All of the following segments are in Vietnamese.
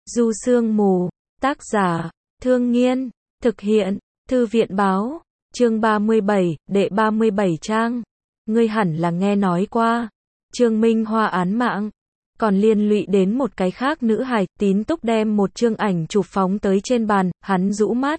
Du Sương Mù, tác giả, Thương Nghiên, thực hiện, Thư viện báo, chương 37, đệ 37 trang. Ngươi hẳn là nghe nói qua, Trương Minh Hoa án mạng, còn liên lụy đến một cái khác nữ hài. Tín Túc đem một chương ảnh chụp phóng tới trên bàn, hắn rũ mắt,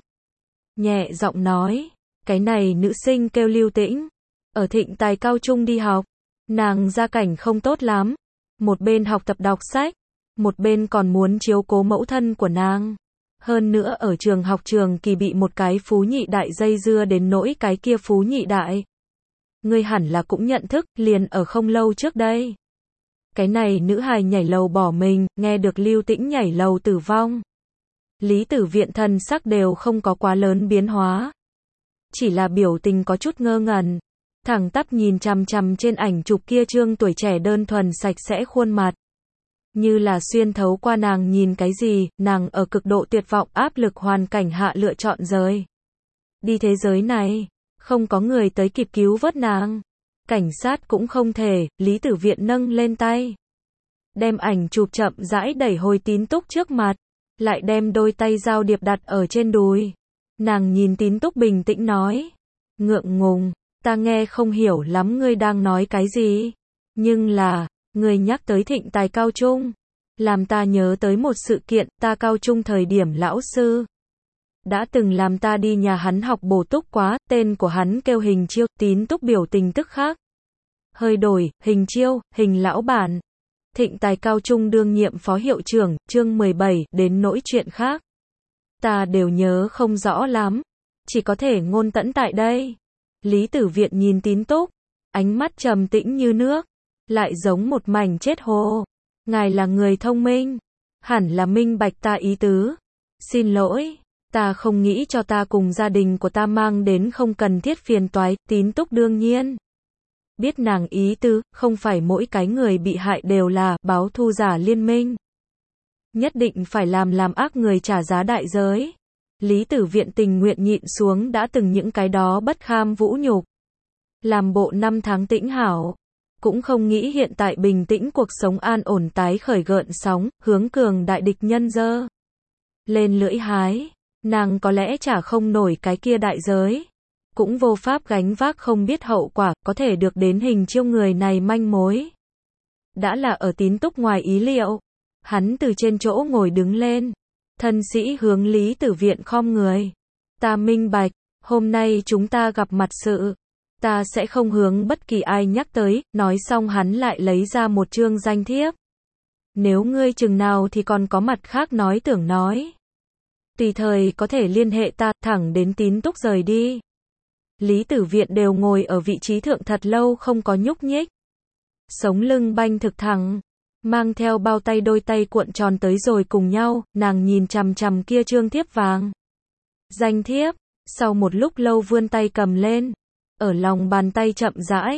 nhẹ giọng nói, cái này nữ sinh kêu Lưu Tĩnh, ở Thịnh Tài Cao Trung đi học, nàng gia cảnh không tốt lắm, một bên học tập đọc sách, một bên còn muốn chiếu cố mẫu thân của nàng. Hơn nữa ở trường học trường kỳ bị một cái phú nhị đại dây dưa đến nỗi cái kia phú nhị đại. Ngươi hẳn là cũng nhận thức, liền ở không lâu trước đây. Cái này nữ hài nhảy lầu bỏ mình, nghe được Lưu Tĩnh nhảy lầu tử vong. Lý Tử Viện thần sắc đều không có quá lớn biến hóa. Chỉ là biểu tình có chút ngơ ngẩn. Thẳng tắp nhìn chằm chằm trên ảnh chụp kia trương tuổi trẻ đơn thuần sạch sẽ khuôn mặt. Như là xuyên thấu qua nàng nhìn cái gì, nàng ở cực độ tuyệt vọng áp lực hoàn cảnh hạ lựa chọn rời đi thế giới này, không có người tới kịp cứu vớt nàng. Cảnh sát cũng không thể, Lý Tử Viện nâng lên tay, đem ảnh chụp chậm rãi đẩy hồi Tín Túc trước mặt, lại đem đôi tay giao điệp đặt ở trên đùi. Nàng nhìn Tín Túc bình tĩnh nói, ngượng ngùng, ta nghe không hiểu lắm ngươi đang nói cái gì, nhưng là, ngươi nhắc tới Thịnh Tài Cao Trung, làm ta nhớ tới một sự kiện. Ta cao trung thời điểm lão sư đã từng làm ta đi nhà hắn học bổ túc quá. Tên của hắn kêu Hình Chiêu. Tín Túc biểu tình tức khắc hơi đổi, Hình Chiêu, Hình lão bản. Thịnh Tài Cao Trung đương nhiệm phó hiệu trưởng. Chương 17, đến nỗi chuyện khác ta đều nhớ không rõ lắm, chỉ có thể ngôn tẫn tại đây. Lý Tử Viện nhìn Tín Túc, ánh mắt trầm tĩnh như nước, lại giống một mảnh chết hồ. Ngài là người thông minh, hẳn là minh bạch ta ý tứ. Xin lỗi, ta không nghĩ cho ta cùng gia đình của ta mang đến không cần thiết phiền toái. Tín Túc đương nhiên biết nàng ý tứ, không phải mỗi cái người bị hại đều là báo thù giả liên minh. Nhất định phải làm ác người trả giá đại giới. Lý Tử Viện tình nguyện nhịn xuống đã từng những cái đó bất kham vũ nhục. Làm bộ năm tháng tĩnh hảo. Cũng không nghĩ hiện tại bình tĩnh cuộc sống an ổn tái khởi gợn sóng, hướng cường đại địch nhân dơ lên lưỡi hái. Nàng có lẽ trả không nổi cái kia đại giới, cũng vô pháp gánh vác không biết hậu quả. Có thể được đến Hình Chiêu người này manh mối, đã là ở Tín Túc ngoài ý liệu. Hắn từ trên chỗ ngồi đứng lên, thân sĩ hướng Lý Tử Viện khom người. Ta minh bạch, hôm nay chúng ta gặp mặt sự, ta sẽ không hướng bất kỳ ai nhắc tới. Nói xong hắn lại lấy ra một chương danh thiếp. Nếu ngươi chừng nào thì còn có mặt khác nói tưởng nói, tùy thời có thể liên hệ ta. Thẳng đến Tín Túc rời đi, Lý Tử Viện đều ngồi ở vị trí thượng thật lâu không có nhúc nhích. Sống lưng banh thực thẳng, mang theo bao tay đôi tay cuộn tròn tới rồi cùng nhau. Nàng nhìn chằm chằm kia trương thiếp vàng danh thiếp, sau một lúc lâu vươn tay cầm lên, ở lòng bàn tay chậm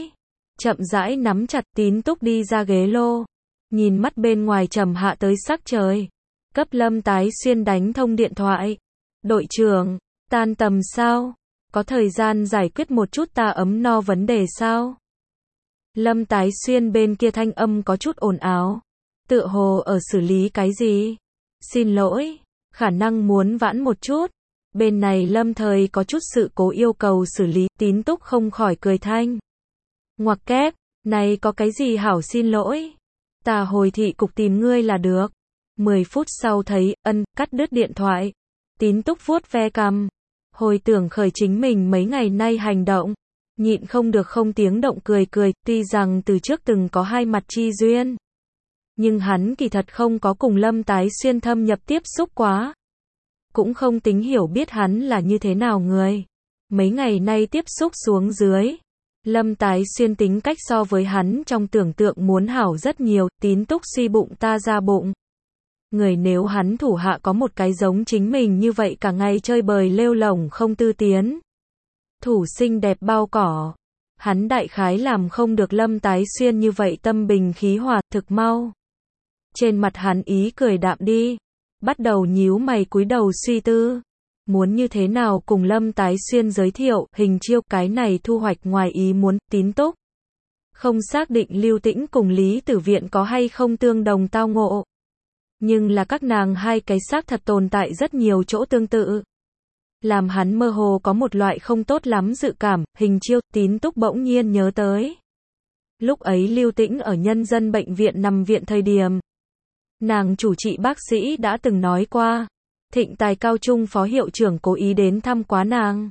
rãi nắm chặt. Tín Túc đi ra ghế lô, nhìn mắt bên ngoài trầm hạ tới sắc trời, cấp Lâm Tái Xuyên đánh thông điện thoại. Đội trưởng, tan tầm sao? Có thời gian giải quyết một chút ta ấm no vấn đề sao? Lâm Tái Xuyên bên kia thanh âm có chút ồn ào, tựa hồ ở xử lý cái gì. Xin lỗi, khả năng muốn vãn một chút. Bên này lâm thời có chút sự cố yêu cầu xử lý. Tín Túc không khỏi cười thanh. Ngoặc kép, này có cái gì hảo xin lỗi. Ta hồi thị cục tìm ngươi là được. 10 phút sau thấy, cắt đứt điện thoại. Tín Túc vuốt ve cằm, hồi tưởng khởi chính mình mấy ngày nay hành động, nhịn không được không tiếng động cười. Tuy rằng từ trước từng có hai mặt chi duyên, nhưng hắn kỳ thật không có cùng Lâm Tái Xuyên thâm nhập tiếp xúc quá, cũng không tính hiểu biết hắn là như thế nào người. Mấy ngày nay tiếp xúc xuống dưới, Lâm Tái Xuyên tính cách so với hắn trong tưởng tượng muốn hảo rất nhiều. Tín Túc suy bụng ta ra bụng. Người nếu hắn thủ hạ có một cái giống chính mình như vậy cả ngày chơi bời lêu lổng không tư tiến, thủ xinh đẹp bao cỏ, hắn đại khái làm không được Lâm Tái Xuyên như vậy tâm bình khí hòa. Thực mau, trên mặt hắn ý cười đạm đi, bắt đầu nhíu mày cúi đầu suy tư, muốn như thế nào cùng Lâm Tái Xuyên giới thiệu Hình Chiêu. Cái này thu hoạch ngoài ý muốn. Tín Túc không xác định Lưu Tĩnh cùng Lý Tử Viện có hay không tương đồng tao ngộ, Nhưng là các nàng hai cái xác thật tồn tại rất nhiều chỗ tương tự. Làm hắn mơ hồ có một loại không tốt lắm dự cảm, Hình Chiêu, Tín Túc bỗng nhiên nhớ tới. Lúc ấy Lưu Tĩnh ở nhân dân bệnh viện nằm viện thời điểm. Nàng chủ trị bác sĩ đã từng nói qua. Thịnh Tài Cao Trung phó hiệu trưởng cố ý đến thăm quá nàng.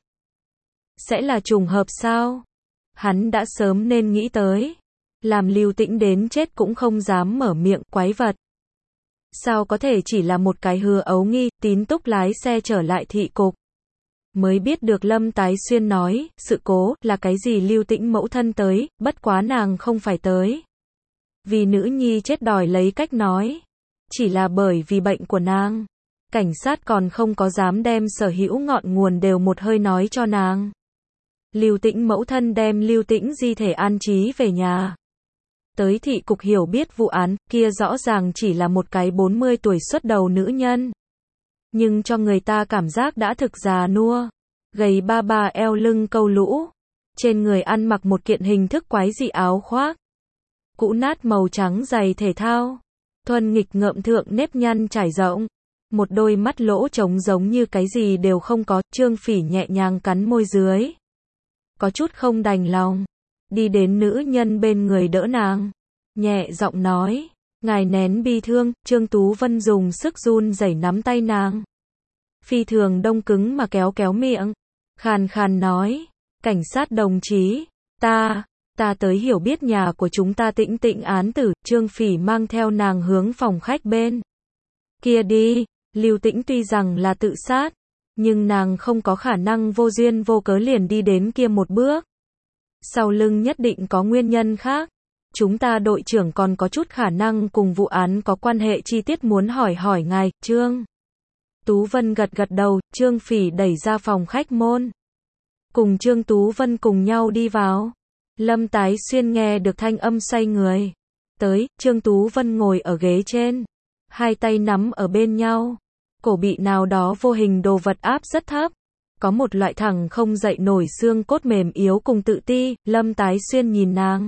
Sẽ là trùng hợp sao? Hắn đã sớm nên nghĩ tới. Làm Lưu Tĩnh đến chết cũng không dám mở miệng, quái vật. Sao có thể chỉ là một cái hứa ấu nghi, Tín Túc lái xe trở lại thị cục. Mới biết được Lâm Tái Xuyên nói, sự cố, là cái gì Lưu Tĩnh mẫu thân tới, bất quá nàng không phải tới. Vì nữ nhi chết đòi lấy cách nói. Chỉ là bởi vì bệnh của nàng. Cảnh sát còn không có dám đem sở hữu ngọn nguồn đều một hơi nói cho nàng. Lưu Tĩnh mẫu thân đem Lưu Tĩnh di thể an trí về nhà. Tới thị cục hiểu biết vụ án, kia rõ ràng chỉ là một cái 40 tuổi xuất đầu nữ nhân. Nhưng cho người ta cảm giác đã thực già nua. Gầy ba bà eo lưng câu lũ. Trên người ăn mặc một kiện hình thức quái dị áo khoác. Cũ nát màu trắng giày thể thao. Thuần nghịch ngợm thượng nếp nhăn trải rộng. Một đôi mắt lỗ trống giống như cái gì đều không có. Trương Phỉ nhẹ nhàng cắn môi dưới. Có chút không đành lòng. Đi đến nữ nhân bên người đỡ nàng. Nhẹ giọng nói. Ngài nén bi thương. Trương Tú Vân dùng sức run rẩy nắm tay nàng. Phi thường đông cứng mà kéo kéo miệng. Khàn khàn nói. Cảnh sát đồng chí. Ta tới hiểu biết nhà của chúng ta Tĩnh Tĩnh án tử. Trương Phỉ mang theo nàng hướng phòng khách bên kia đi. Lưu Tĩnh tuy rằng là tự sát. Nhưng nàng không có khả năng vô duyên vô cớ liền đi đến kia một bước. Sau lưng nhất định có nguyên nhân khác. Chúng ta đội trưởng còn có chút khả năng cùng vụ án có quan hệ chi tiết muốn hỏi ngài, Trương. Tú Vân gật gật đầu, Trương Phỉ đẩy ra phòng khách môn. Cùng Trương Tú Vân cùng nhau đi vào. Lâm Tái Xuyên nghe được thanh âm xoay người. Tới, Trương Tú Vân ngồi ở ghế trên. Hai tay nắm ở bên nhau. Cổ bị nào đó vô hình đồ vật áp rất thấp. Có một loại thẳng không dậy nổi xương cốt mềm yếu cùng tự ti. Lâm Tái Xuyên nhìn nàng.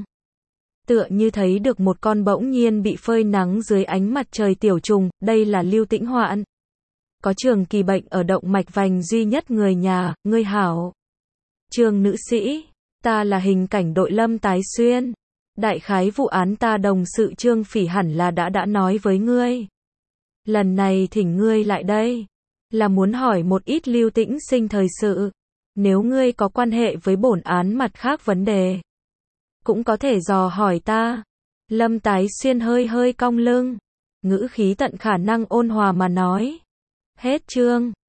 Tựa như thấy được một con bỗng nhiên bị phơi nắng dưới ánh mặt trời tiểu trùng. Đây là Lưu Tĩnh hoạn. Có trường kỳ bệnh ở động mạch vành duy nhất người nhà. Ngươi hảo. Trương nữ sĩ. Ta là hình cảnh đội Lâm Tái Xuyên. Đại khái vụ án ta đồng sự Trương Phỉ hẳn là đã nói với ngươi. Lần này thỉnh ngươi lại đây. Là muốn hỏi một ít Lưu Tĩnh sinh thời sự. Nếu ngươi có quan hệ với bổn án mặt khác vấn đề. Cũng có thể dò hỏi ta. Lâm Tái Xuyên hơi cong lưng. Ngữ khí tận khả năng ôn hòa mà nói. Hết chương.